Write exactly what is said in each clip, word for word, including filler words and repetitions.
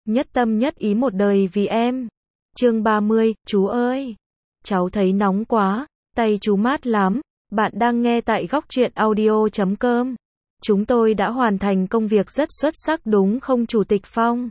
nhất tâm nhất ý một đời vì em. Chương ba mươi, chú ơi, cháu thấy nóng quá, tay chú mát lắm. Bạn đang nghe tại góc truyện audio chấm com. Chúng tôi đã hoàn thành công việc rất xuất sắc đúng không Chủ tịch Phong?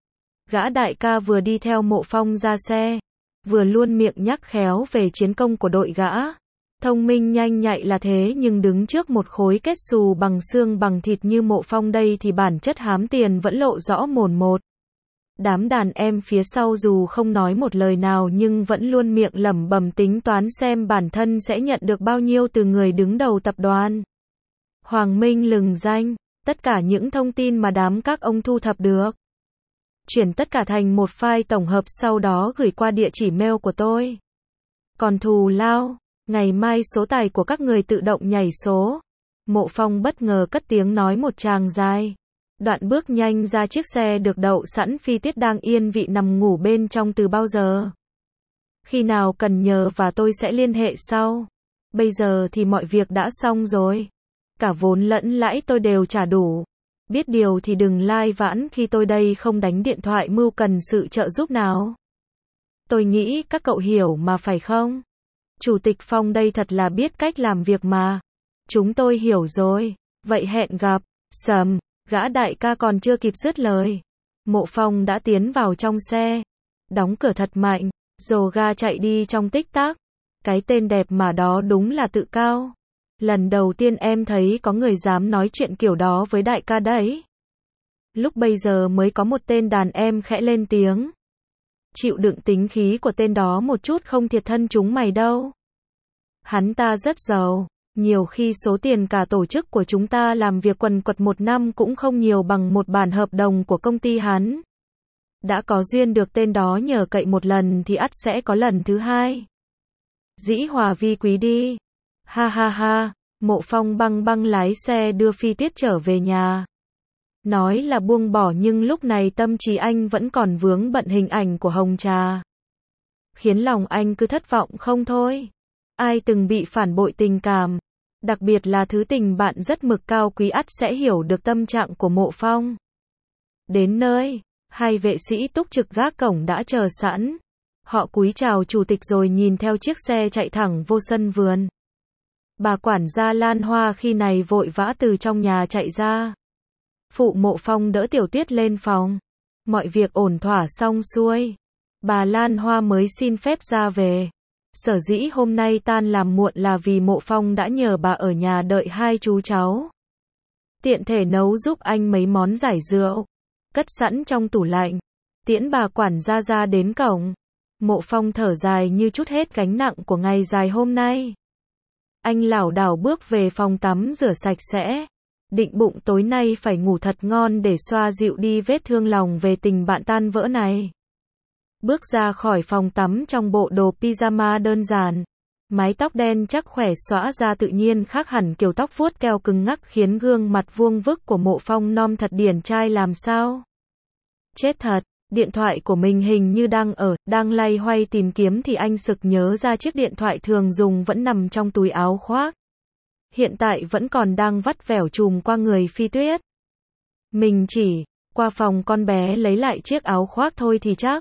Gã đại ca vừa đi theo Mộ Phong ra xe, vừa luôn miệng nhắc khéo về chiến công của đội gã. Thông minh nhanh nhạy là thế nhưng đứng trước một khối kết xù bằng xương bằng thịt như Mộ Phong đây thì bản chất hám tiền vẫn lộ rõ mồn một. Đám đàn em phía sau dù không nói một lời nào nhưng vẫn luôn miệng lẩm bẩm tính toán xem bản thân sẽ nhận được bao nhiêu từ người đứng đầu tập đoàn. Hoàng Minh lừng danh, tất cả những thông tin mà đám các ông thu thập được. Chuyển tất cả thành một file tổng hợp sau đó gửi qua địa chỉ mail của tôi. Còn thù lao, ngày mai số tài của các người tự động nhảy số. Mộ Phong bất ngờ cất tiếng nói một tràng dài. Đoạn bước nhanh ra chiếc xe được đậu sẵn. Phi Tuyết đang yên vị nằm ngủ bên trong từ bao giờ. Khi nào cần nhờ và tôi sẽ liên hệ sau. Bây giờ thì mọi việc đã xong rồi. Cả vốn lẫn lãi tôi đều trả đủ. Biết điều thì đừng lai vãn khi tôi đây không đánh điện thoại mưu cần sự trợ giúp nào. Tôi nghĩ các cậu hiểu mà phải không? Chủ tịch Phong đây thật là biết cách làm việc mà. Chúng tôi hiểu rồi. Vậy hẹn gặp. Sầm. Gã đại ca còn chưa kịp dứt lời. Mộ Phong đã tiến vào trong xe. Đóng cửa thật mạnh. Rồ ga chạy đi trong tích tắc. Cái tên đẹp mà đó đúng là tự cao. Lần đầu tiên em thấy có người dám nói chuyện kiểu đó với đại ca đấy. Lúc bây giờ mới có một tên đàn em khẽ lên tiếng. Chịu đựng tính khí của tên đó một chút không thiệt thân chúng mày đâu. Hắn ta rất giàu. Nhiều khi số tiền cả tổ chức của chúng ta làm việc quần quật một năm cũng không nhiều bằng một bản hợp đồng của công ty hắn. Đã có duyên được tên đó nhờ cậy một lần thì ắt sẽ có lần thứ hai. Dĩ hòa vi quý đi. Ha ha ha. Mộ Phong băng băng lái xe đưa Phi Tuyết trở về nhà. Nói là buông bỏ nhưng lúc này tâm trí anh vẫn còn vướng bận hình ảnh của Hồng Trà. Khiến lòng anh cứ thất vọng không thôi. Ai từng bị phản bội tình cảm, đặc biệt là thứ tình bạn rất mực cao quý ắt sẽ hiểu được tâm trạng của Mộ Phong. Đến nơi, hai vệ sĩ túc trực gác cổng đã chờ sẵn. Họ cúi chào chủ tịch rồi nhìn theo chiếc xe chạy thẳng vô sân vườn. Bà quản gia Lan Hoa khi này vội vã từ trong nhà chạy ra. Phụ Mộ Phong đỡ Tiểu Tuyết lên phòng. Mọi việc ổn thỏa xong xuôi. Bà Lan Hoa mới xin phép ra về. Sở dĩ hôm nay tan làm muộn là vì Mộ Phong đã nhờ bà ở nhà đợi hai chú cháu. Tiện thể nấu giúp anh mấy món giải rượu. Cất sẵn trong tủ lạnh. Tiễn bà quản gia ra đến cổng. Mộ Phong thở dài như chút hết gánh nặng của ngày dài hôm nay. Anh lảo đảo bước về phòng tắm rửa sạch sẽ. Định bụng tối nay phải ngủ thật ngon để xoa dịu đi vết thương lòng về tình bạn tan vỡ này. Bước ra khỏi phòng tắm trong bộ đồ pyjama đơn giản. Mái tóc đen chắc khỏe xõa ra tự nhiên khác hẳn kiểu tóc vuốt keo cứng ngắc khiến gương mặt vuông vức của Mộ Phong non thật điển trai làm sao. Chết thật, điện thoại của mình hình như đang ở, đang loay hoay tìm kiếm thì anh sực nhớ ra chiếc điện thoại thường dùng vẫn nằm trong túi áo khoác. Hiện tại vẫn còn đang vắt vẻo chùm qua người Phi Tuyết. Mình chỉ qua phòng con bé lấy lại chiếc áo khoác thôi thì chắc.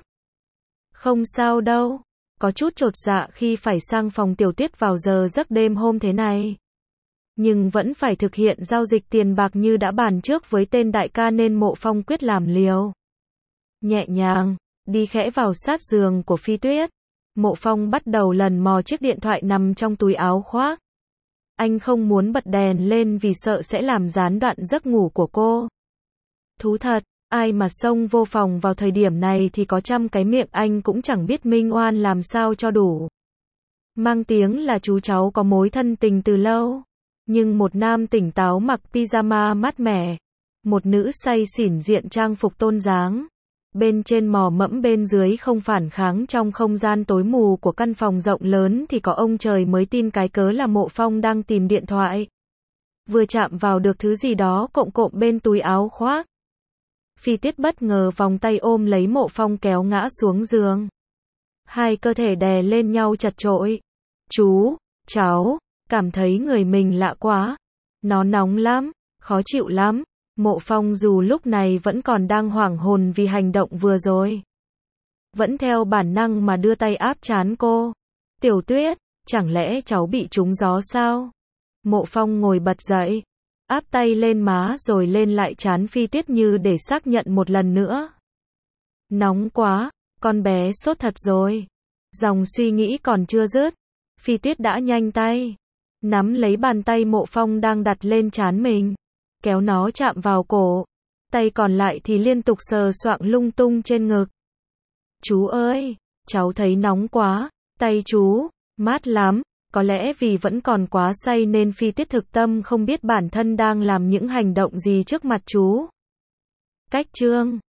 Không sao đâu. Có chút chột dạ khi phải sang phòng Tiểu Tuyết vào giờ giấc đêm hôm thế này. Nhưng vẫn phải thực hiện giao dịch tiền bạc như đã bàn trước với tên đại ca nên Mộ Phong quyết làm liều. Nhẹ nhàng, đi khẽ vào sát giường của Phi Tuyết. Mộ Phong bắt đầu lần mò chiếc điện thoại nằm trong túi áo khoác. Anh không muốn bật đèn lên vì sợ sẽ làm gián đoạn giấc ngủ của cô. Thú thật, ai mà xông vô phòng vào thời điểm này thì có trăm cái miệng anh cũng chẳng biết minh oan làm sao cho đủ. Mang tiếng là chú cháu có mối thân tình từ lâu. Nhưng một nam tỉnh táo mặc pyjama mát mẻ. Một nữ say xỉn diện trang phục tôn dáng. Bên trên mò mẫm bên dưới không phản kháng trong không gian tối mù của căn phòng rộng lớn thì có ông trời mới tin cái cớ là Mộ Phong đang tìm điện thoại. Vừa chạm vào được thứ gì đó cộm cộm bên túi áo khoác. Phi Tuyết bất ngờ vòng tay ôm lấy Mộ Phong kéo ngã xuống giường. Hai cơ thể đè lên nhau chật chội. Chú, cháu, cảm thấy người mình lạ quá. Nó nóng lắm, khó chịu lắm. Mộ Phong dù lúc này vẫn còn đang hoảng hồn vì hành động vừa rồi, vẫn theo bản năng mà đưa tay áp trán cô. Tiểu Tuyết, chẳng lẽ cháu bị trúng gió sao? Mộ Phong ngồi bật dậy, áp tay lên má rồi lên lại trán Phi Tuyết như để xác nhận một lần nữa. Nóng quá, con bé sốt thật rồi. Dòng suy nghĩ còn chưa dứt, Phi Tuyết đã nhanh tay nắm lấy bàn tay Mộ Phong đang đặt lên trán mình, kéo nó chạm vào cổ, tay còn lại thì liên tục sờ soạng lung tung trên ngực. Chú ơi, cháu thấy nóng quá, tay chú mát lắm. Có lẽ vì vẫn còn quá say nên Phi Tuyết thực tâm không biết bản thân đang làm những hành động gì trước mặt chú. Cách chương